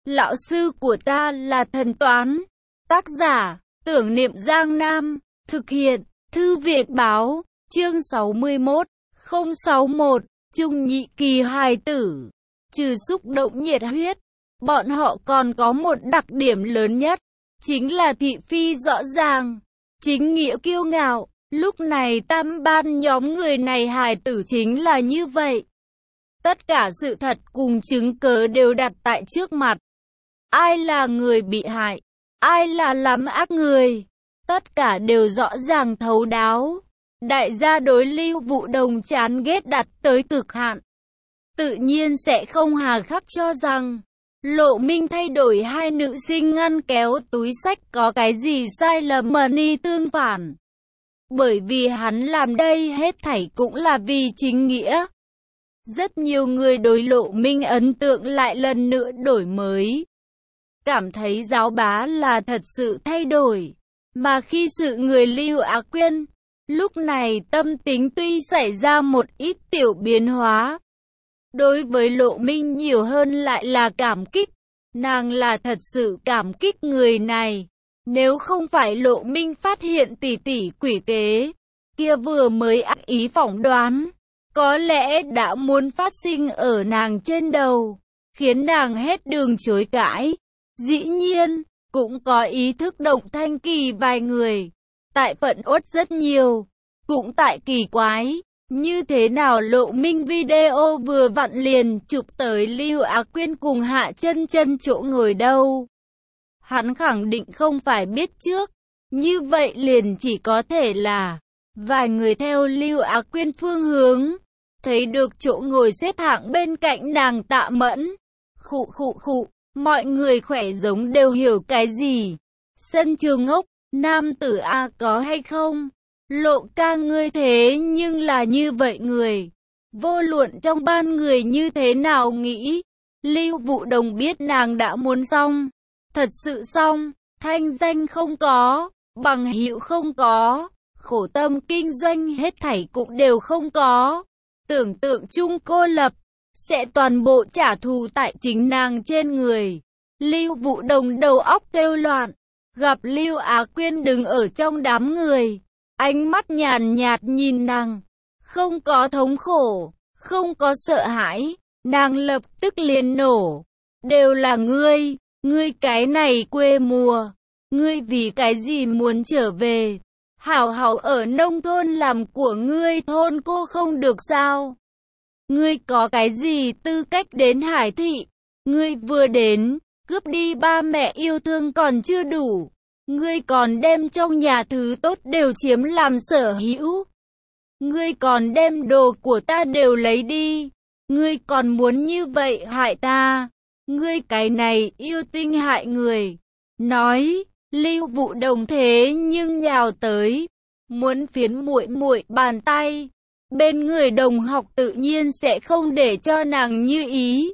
Lão sư của ta là thần toán. Tác giả, Tưởng Niệm Giang Nam. Thực hiện, Thư viện báo, chương 61, 061, Trung nhị kỳ hài tử. Trừ xúc động nhiệt huyết, bọn họ còn có một đặc điểm lớn nhất, chính là thị phi rõ ràng, chính nghĩa kiêu ngạo. Lúc này tam ban nhóm người này hài tử chính là như vậy. Tất cả sự thật cùng chứng cớ đều đặt tại trước mặt. Ai là người bị hại, ai là làm ác người, tất cả đều rõ ràng thấu đáo. Đại gia đối Lưu Vụ Đồng chán ghét đặt tới cực hạn, tự nhiên sẽ không hà khắc cho rằng Lộ Minh thay đổi hai nữ sinh ngăn kéo túi sách có cái gì sai lầm mà ni tương phản. Bởi vì hắn làm đây hết thảy cũng là vì chính nghĩa. Rất nhiều người đối Lộ Minh ấn tượng lại lần nữa đổi mới, cảm thấy giáo bá là thật sự thay đổi. Mà khi sự người Lưu Á Quyên, lúc này tâm tính tuy xảy ra một ít tiểu biến hóa. Đối với Lộ Minh nhiều hơn lại là cảm kích. Nàng là thật sự cảm kích người này. Nếu không phải Lộ Minh phát hiện tỷ tỷ quỷ kế kia vừa mới ác ý phỏng đoán, có lẽ đã muốn phát sinh ở nàng trên đầu, khiến nàng hết đường chối cãi. Dĩ nhiên, cũng có ý thức động thanh kỳ vài người, tại phận uất rất nhiều, cũng tại kỳ quái, như thế nào Lộ Minh video vừa vặn liền chụp tới Lưu Á Quyên cùng Hạ Chân Chân chỗ ngồi đâu. Hắn khẳng định không phải biết trước, như vậy liền chỉ có thể là vài người theo Lưu Á Quyên phương hướng, thấy được chỗ ngồi xếp hạng bên cạnh nàng Tạ Mẫn. Khụ, mọi người khỏe giống đều hiểu cái gì. Sân trường ngốc, nam tử A có hay không? Lộ ca ngươi thế nhưng là như vậy người. Vô luận trong ban người như thế nào nghĩ, Lưu Vụ Đồng biết nàng đã muốn xong. Thật sự xong, thanh danh không có, bằng hữu không có, khổ tâm kinh doanh hết thảy cũng đều không có. Tưởng tượng chung cô lập, sẽ toàn bộ trả thù tại chính nàng trên người. Lưu Vụ Đồng đầu óc kêu loạn, gặp Lưu Á Quyên đứng ở trong đám người, ánh mắt nhàn nhạt nhìn nàng, không có thống khổ, không có sợ hãi, nàng lập tức liền nổ. Đều là ngươi cái này quê mùa, ngươi vì cái gì muốn trở về? Hảo hảo ở nông thôn làm của ngươi thôn cô không được sao? Ngươi có cái gì tư cách đến Hải Thị? Ngươi vừa đến, cướp đi ba mẹ yêu thương còn chưa đủ, ngươi còn đem trong nhà thứ tốt đều chiếm làm sở hữu. Ngươi còn đem đồ của ta đều lấy đi. Ngươi còn muốn như vậy hại ta. Ngươi cái này yêu tinh hại người. Nói, Lưu Vụ Đồng thế nhưng nhào tới, muốn phiến muội muội bàn tay. Bên người đồng học tự nhiên sẽ không để cho nàng như ý.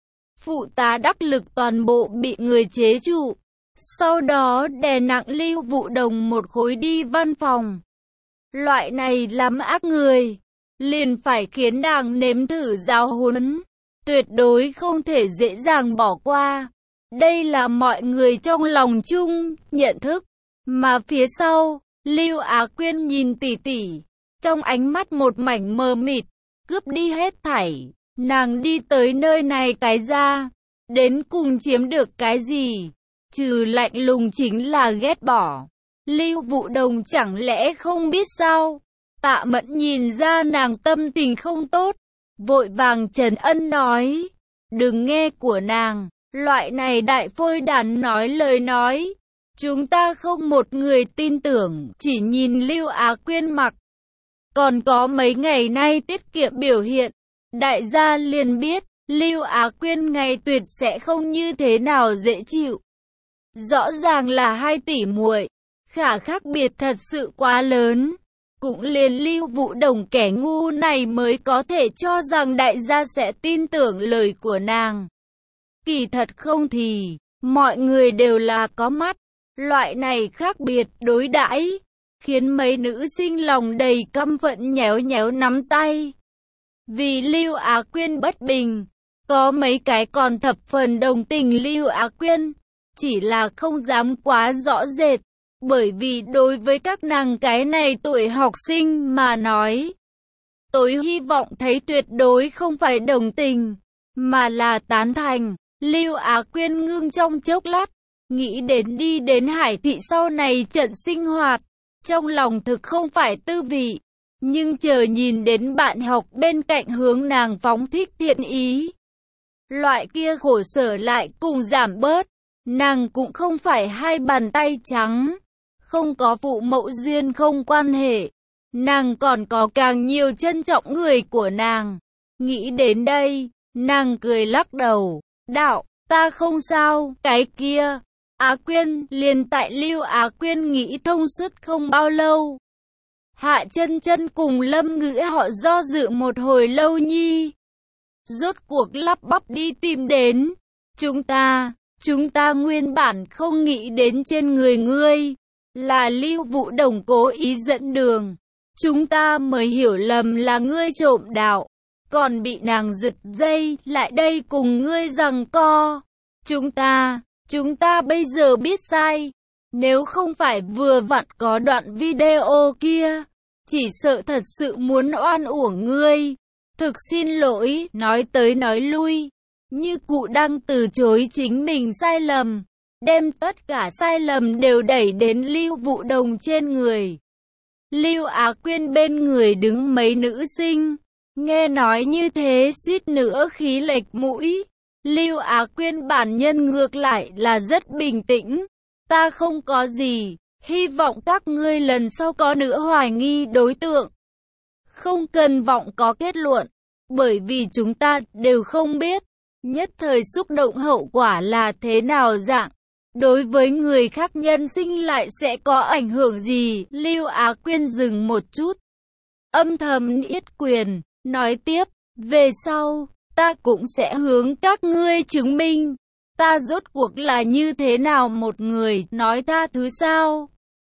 Phụ tá đắc lực toàn bộ bị người chế trụ, sau đó đè nặng Lưu Vụ Đồng một khối đi văn phòng. Loại này lắm ác người, liền phải khiến nàng nếm thử giáo huấn, tuyệt đối không thể dễ dàng bỏ qua. Đây là mọi người trong lòng chung nhận thức. Mà phía sau, Lưu Á Quyên nhìn tỷ tỷ, trong ánh mắt một mảnh mờ mịt, cướp đi hết thảy. Nàng đi tới nơi này cái ra, đến cùng chiếm được cái gì? Trừ lạnh lùng chính là ghét bỏ. Lưu Vụ Đồng chẳng lẽ không biết sao? Tạ Mẫn nhìn ra nàng tâm tình không tốt, vội vàng trấn an nói, đừng nghe của nàng, loại này đại phôi đản nói lời nói, chúng ta không một người tin tưởng. Chỉ nhìn Lưu Á Quyên mặc, còn có mấy ngày nay tiết kiệm biểu hiện, đại gia liền biết Lưu Á Quyên ngày tuyệt sẽ không như thế nào dễ chịu. Rõ ràng là hai tỷ muội, khác biệt thật sự quá lớn. Cũng liền Lưu Vụ Đồng kẻ ngu này mới có thể cho rằng đại gia sẽ tin tưởng lời của nàng. Kỳ thật không thì, mọi người đều là có mắt. Loại này khác biệt đối đãi, khiến mấy nữ sinh lòng đầy căm phẫn nhéo nhéo nắm tay. Vì Lưu Á Quyên bất bình, Có mấy cái còn thập phần đồng tình Lưu Á Quyên, chỉ là không dám quá rõ rệt, bởi vì đối với các nàng cái này tuổi học sinh mà nói, tôi hy vọng thấy tuyệt đối không phải đồng tình, mà là tán thành. Lưu Á Quyên ngưng trong chốc lát, nghĩ đến đi đến Hải Thị sau này trận sinh hoạt, trong lòng thực không phải tư vị, nhưng chờ nhìn đến bạn học bên cạnh hướng nàng phóng thích thiện ý, loại kia khổ sở lại cùng giảm bớt, nàng cũng không phải hai bàn tay trắng, không có phụ mẫu duyên không quan hệ, nàng còn có càng nhiều trân trọng người của nàng. Nghĩ đến đây, nàng cười lắc đầu, đạo, ta không sao, cái kia. Á Quyên, liền tại Lưu Á Quyên nghĩ thông suốt không bao lâu. Hạ Chân Chân cùng Lâm Ngữ họ do dự một hồi lâu nhi. Rốt cuộc lắp bắp đi tìm đến. Chúng ta nguyên bản không nghĩ đến trên người ngươi. Là Lưu Vũ Đồng cố ý dẫn đường. Chúng ta mới hiểu lầm là ngươi trộm đạo. Còn bị nàng giật dây lại đây cùng ngươi giằng co. Chúng ta bây giờ biết sai. Nếu không phải vừa vặn có đoạn video kia, chỉ sợ thật sự muốn oan uổng ngươi. Thực xin lỗi, nói tới nói lui, như cụ đang từ chối chính mình sai lầm, đem tất cả sai lầm đều đẩy đến Lưu Vũ Đồng trên người. Lưu Á Quyên bên người đứng mấy nữ sinh, nghe nói như thế suýt nữa khí lệch mũi. Lưu Á Quyên bản nhân ngược lại là rất bình tĩnh. Ta không có gì, hy vọng các ngươi lần sau có nữa hoài nghi đối tượng. Không cần vọng có kết luận, bởi vì chúng ta đều không biết, nhất thời xúc động hậu quả là thế nào dạng. Đối với người khác nhân sinh lại sẽ có ảnh hưởng gì? Lưu Á Quyên dừng một chút, âm thầm yết quyền, nói tiếp, về sau, ta cũng sẽ hướng các ngươi chứng minh, ta rốt cuộc là như thế nào một người, nói tha thứ sao?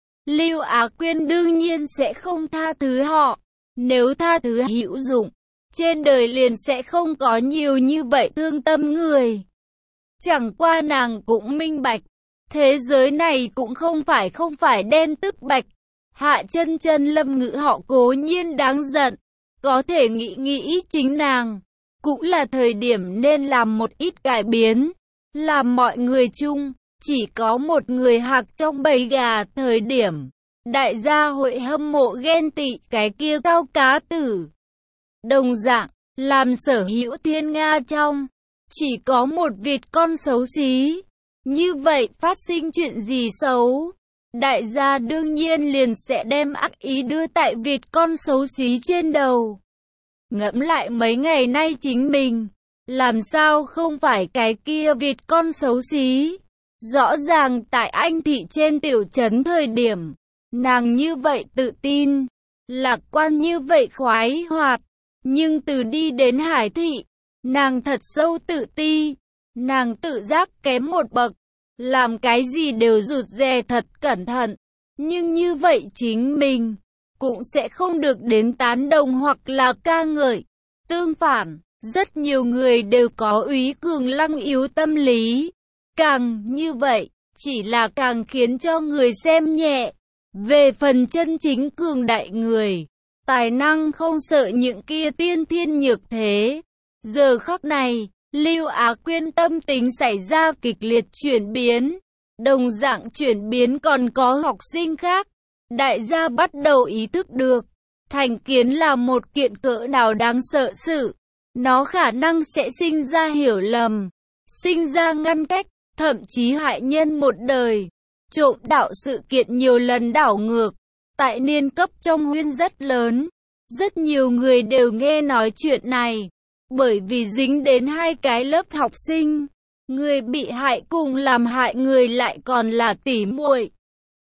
Lưu Á Quyên đương nhiên sẽ không tha thứ họ, nếu tha thứ hữu dụng, trên đời liền sẽ không có nhiều như vậy thương tâm người. Chẳng qua nàng cũng minh bạch, thế giới này cũng không phải đen tức bạch. Hạ Chân Chân Lâm Ngữ họ cố nhiên đáng giận, có thể nghĩ chính nàng, cũng là thời điểm nên làm một ít cải biến, làm mọi người chung, chỉ có một người hạc trong bầy gà thời điểm. Đại gia hội hâm mộ ghen tị cái kia cao cá tử. Đồng dạng, làm sở hữu thiên Nga trong, chỉ có một vịt con xấu xí. Như vậy phát sinh chuyện gì xấu? Đại gia đương nhiên liền sẽ đem ác ý đưa tại vịt con xấu xí trên đầu. Ngẫm lại mấy ngày nay chính mình, làm sao không phải cái kia vịt con xấu xí? Rõ ràng tại Anh Thị trên tiểu trấn thời điểm, nàng như vậy tự tin, lạc quan như vậy khoái hoạt, nhưng từ đi đến Hải Thị, nàng thật sâu tự ti, nàng tự giác kém một bậc, làm cái gì đều rụt rè thật cẩn thận, nhưng như vậy chính mình cũng sẽ không được đến tán đồng hoặc là ca ngợi. Tương phản, rất nhiều người đều có úy cường lăng yếu tâm lý, càng như vậy, chỉ là càng khiến cho người xem nhẹ. Về phần chân chính cường đại người, tài năng không sợ những kia tiên thiên nhược thế. Giờ khắc này, Lưu Á Quyên tâm tính xảy ra kịch liệt chuyển biến. Đồng dạng chuyển biến còn có học sinh khác. Đại gia bắt đầu ý thức được, thành kiến là một kiện cỡ nào đáng sợ sự. Nó khả năng sẽ sinh ra hiểu lầm, sinh ra ngăn cách, thậm chí hại nhân một đời. Trộm đạo sự kiện nhiều lần đảo ngược, tại niên cấp trong huyên rất lớn. Rất nhiều người đều nghe nói chuyện này, bởi vì dính đến hai cái lớp học sinh. Người bị hại cùng làm hại người lại còn là tỉ muội.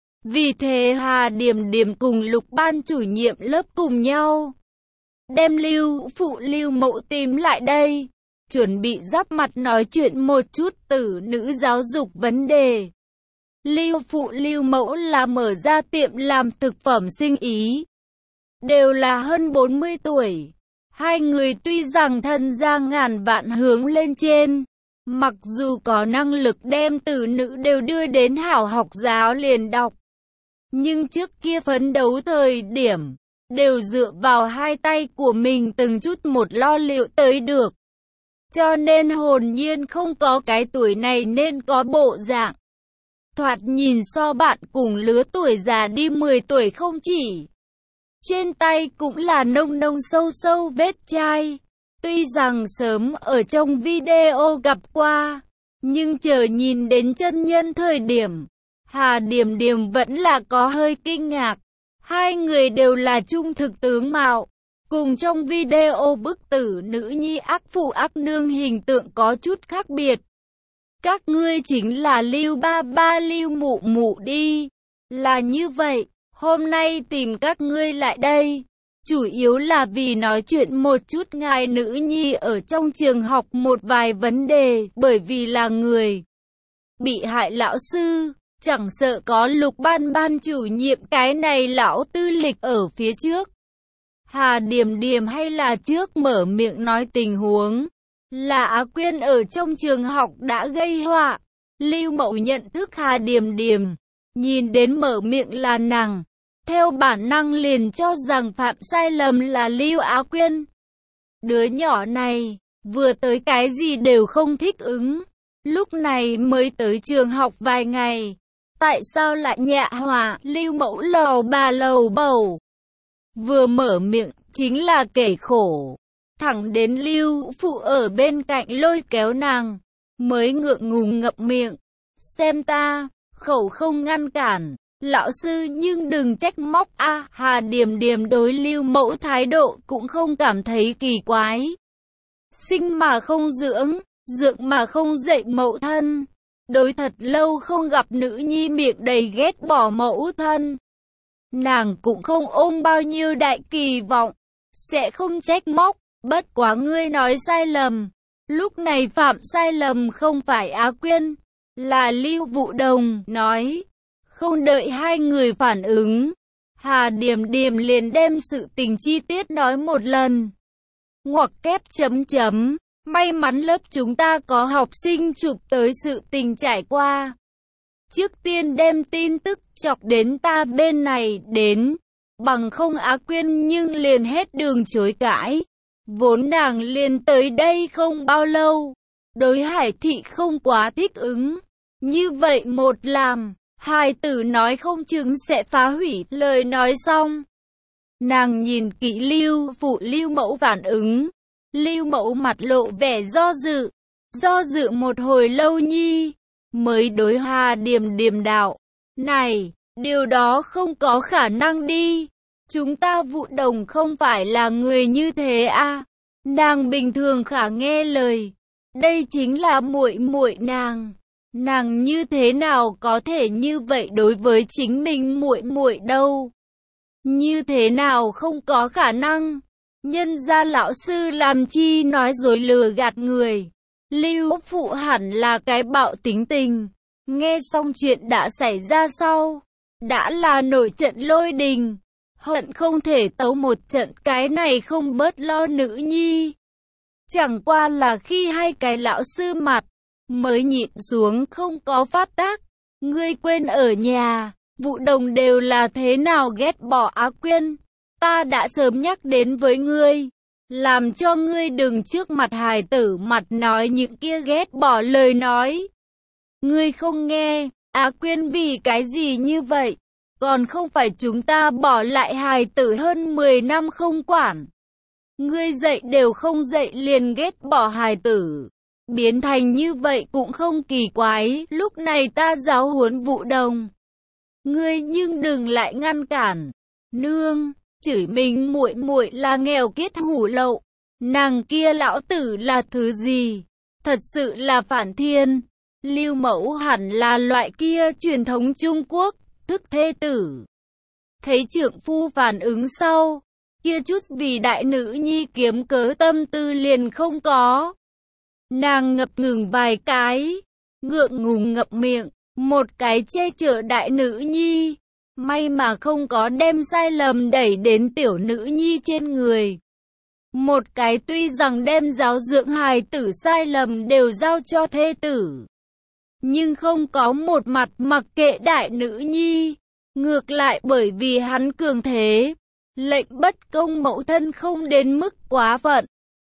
Vì thế Hà Điềm Điềm cùng Lục ban chủ nhiệm lớp cùng nhau đem Lưu Phụ Lưu Mẫu tìm lại đây, chuẩn bị giáp mặt nói chuyện một chút tử nữ giáo dục vấn đề. Lưu Phụ Lưu Mẫu là mở ra tiệm làm thực phẩm sinh ý, đều là hơn 40 tuổi. Hai người tuy rằng thân ra ngàn vạn hướng lên trên, mặc dù có năng lực đem tử nữ đều đưa đến hảo học giáo liền đọc, nhưng trước kia phấn đấu thời điểm, đều dựa vào hai tay của mình từng chút một lo liệu tới được. Cho nên hồn nhiên không có cái tuổi này nên có bộ dạng. Thoạt nhìn so bạn cùng lứa tuổi già đi 10 tuổi không chỉ. Trên tay cũng là nông nông sâu sâu vết chai. Tuy rằng sớm ở trong video gặp qua, nhưng chờ nhìn đến chân nhân thời điểm, Hà Điểm Điểm vẫn là có hơi kinh ngạc. Hai người đều là trung thực tướng mạo, cùng trong video bức tử nữ nhi ác phụ ác nương hình tượng có chút khác biệt. Các ngươi chính là Lưu ba ba Lưu mụ mụ đi. Là như vậy, hôm nay tìm các ngươi lại đây, chủ yếu là vì nói chuyện một chút ngài nữ nhi ở trong trường học một vài vấn đề, bởi vì là người bị hại lão sư. Chẳng sợ có Lục Ban ban chủ nhiệm cái này lão tư lịch ở phía trước. Hà Điểm Điểm hay là trước mở miệng nói tình huống. Là Á Quyên ở trong trường học đã gây họa. Lưu Mậu nhận thức Hà Điểm Điểm. Nhìn đến mở miệng là nàng. Theo bản năng liền cho rằng phạm sai lầm là Lưu Á Quyên. Đứa nhỏ này, vừa tới cái gì đều không thích ứng. Lúc này mới tới trường học vài ngày. Tại sao lại nhạ họa? Lưu Mẫu lầu bà lầu bầu. Vừa mở miệng, chính là kể khổ. Thẳng đến Lưu Phụ ở bên cạnh lôi kéo nàng, mới ngượng ngùng ngậm miệng. Xem ta, khẩu không ngăn cản. Lão sư nhưng đừng trách móc a. Hà Điểm Điểm đối Lưu Mẫu thái độ cũng không cảm thấy kỳ quái. Sinh mà không dưỡng, dưỡng mà không dạy mẫu thân. Đối thật lâu không gặp nữ nhi miệng đầy ghét bỏ mẫu thân. Nàng cũng không ôm bao nhiêu đại kỳ vọng, sẽ không trách móc, bất quá ngươi nói sai lầm. Lúc này phạm sai lầm không phải Á Quyên, là Lưu Vũ Đồng nói. Không đợi hai người phản ứng, Hà Điểm Điểm liền đem sự tình chi tiết nói một lần. Ngoặc kép chấm chấm. May mắn lớp chúng ta có học sinh chụp tới sự tình trải qua. Trước tiên đem tin tức chọc đến ta bên này đến. Bằng không Á Quyên nhưng liền hết đường chối cãi. Vốn nàng liền tới đây không bao lâu. Đối Hải Thị không quá thích ứng. Như vậy một làm, hài tử nói không chừng sẽ phá hủy. Lời nói xong, nàng nhìn kỹ Lưu Phụ Lưu Mẫu phản ứng. Lưu Mẫu mặt lộ vẻ do dự một hồi lâu nhi, mới đối Hà Điểm Điểm đạo. Này, điều đó không có khả năng đi. Chúng ta Vũ Đồng không phải là người như thế à. Nàng bình thường khả nghe lời. Đây chính là muội muội nàng. Nàng như thế nào có thể như vậy đối với chính mình muội muội đâu. Như thế nào không có khả năng. Nhân gia lão sư làm chi nói dối lừa gạt người. Lưu Phụ hẳn là cái bạo tính tình. Nghe xong chuyện đã xảy ra sau, đã là nổi trận lôi đình. Hận không thể tấu một trận, cái này không bớt lo nữ nhi. Chẳng qua là khi hai cái lão sư mặt, mới nhịn xuống không có phát tác. Ngươi quên ở nhà, Vũ Đồng đều là thế nào ghét bỏ Á Quyên. Ta đã sớm nhắc đến với ngươi, làm cho ngươi đừng trước mặt hài tử mặt nói những kia ghét bỏ lời nói. Ngươi không nghe, Á Quyên vì cái gì như vậy? Còn không phải chúng ta bỏ lại hài tử hơn 10 năm không quản. Ngươi dạy đều không dạy liền ghét bỏ hài tử. Biến thành như vậy cũng không kỳ quái, lúc này ta giáo huấn Vũ Đồng. Ngươi nhưng đừng lại ngăn cản. Nương, chửi mình muội muội là nghèo kiết hủ lậu. Nàng kia lão tử là thứ gì? Thật sự là phản thiên. Lưu Mẫu hẳn là loại kia truyền thống Trung Quốc, thức thê tử. Thấy trượng phu phản ứng sau, kia chút vì đại nữ nhi kiếm cớ tâm tư liền không có. Nàng ngập ngừng vài cái, ngượng ngùng ngậm miệng, một cái che chở đại nữ nhi. May mà không có đem sai lầm đẩy đến tiểu nữ nhi trên người. Một cái tuy rằng đem giáo dưỡng hài tử sai lầm đều giao cho thê tử, nhưng không có một mặt mặc kệ đại nữ nhi. Ngược lại bởi vì hắn cường thế, lệnh bất công mẫu thân không đến mức quá phận.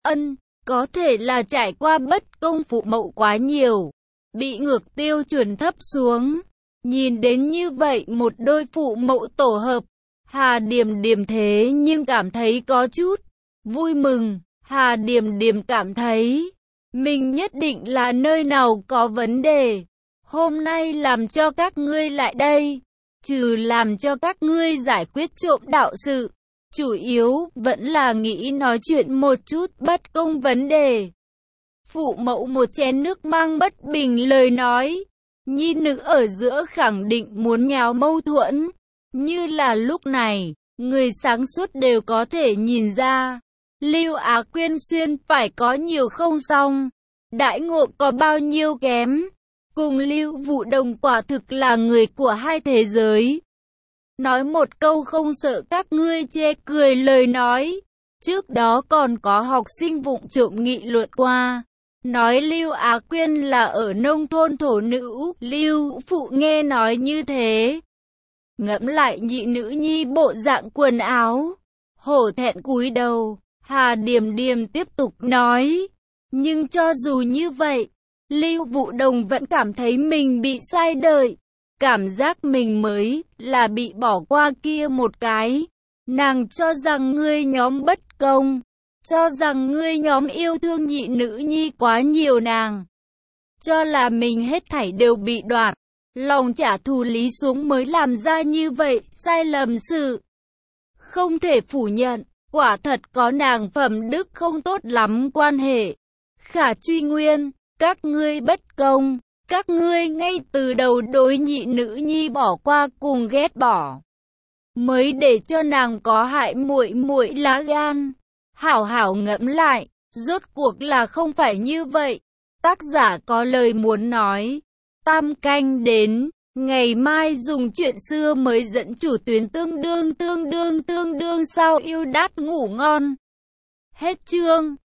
Có thể là trải qua bất công phụ mẫu quá nhiều, bị ngược tiêu chuẩn thấp xuống. Nhìn đến như vậy một đôi phụ mẫu tổ hợp, Hà Điềm Điềm thế nhưng cảm thấy có chút vui mừng. Hà Điềm Điềm cảm thấy mình nhất định là nơi nào có vấn đề. Hôm nay làm cho các ngươi lại đây, trừ làm cho các ngươi giải quyết trộm đạo sự, chủ yếu vẫn là nghĩ nói chuyện một chút bất công vấn đề. Phụ mẫu một chén nước mang bất bình lời nói, nhi nữ ở giữa khẳng định muốn nháo mâu thuẫn. Như là lúc này, người sáng suốt đều có thể nhìn ra, Lưu Á Quyên xuyên phải có nhiều không xong, đãi ngộ có bao nhiêu kém. Cùng Lưu Vũ Đồng quả thực là người của hai thế giới. Nói một câu không sợ các ngươi chê cười lời nói. Trước đó còn có học sinh vụng trộm nghị luận qua, nói Lưu Á Quyên là ở nông thôn thổ nữ. Lưu Phụ nghe nói như thế, ngẫm lại nhị nữ nhi bộ dạng quần áo, hổ thẹn cúi đầu. Hà Điềm Điềm tiếp tục nói, nhưng cho dù như vậy, Lưu Vũ Đồng vẫn cảm thấy mình bị sai đời. Cảm giác mình mới là bị bỏ qua kia một cái. Nàng cho rằng ngươi nhóm bất công, cho rằng ngươi nhóm yêu thương nhị nữ nhi quá nhiều, nàng cho là mình hết thảy đều bị đoạt, lòng trả thù lý xuống mới làm ra như vậy sai lầm sự. Không thể phủ nhận, quả thật có nàng phẩm đức không tốt lắm quan hệ. Khả truy nguyên, các ngươi bất công, các ngươi ngay từ đầu đối nhị nữ nhi bỏ qua cùng ghét bỏ, mới để cho nàng có hại muội muội lá gan. Hảo hảo ngẫm lại, rốt cuộc là không phải như vậy. Tác giả có lời muốn nói. Tam canh đến, ngày mai dùng chuyện xưa mới dẫn chủ tuyến tương đương sao yêu đát ngủ ngon. Hết chương.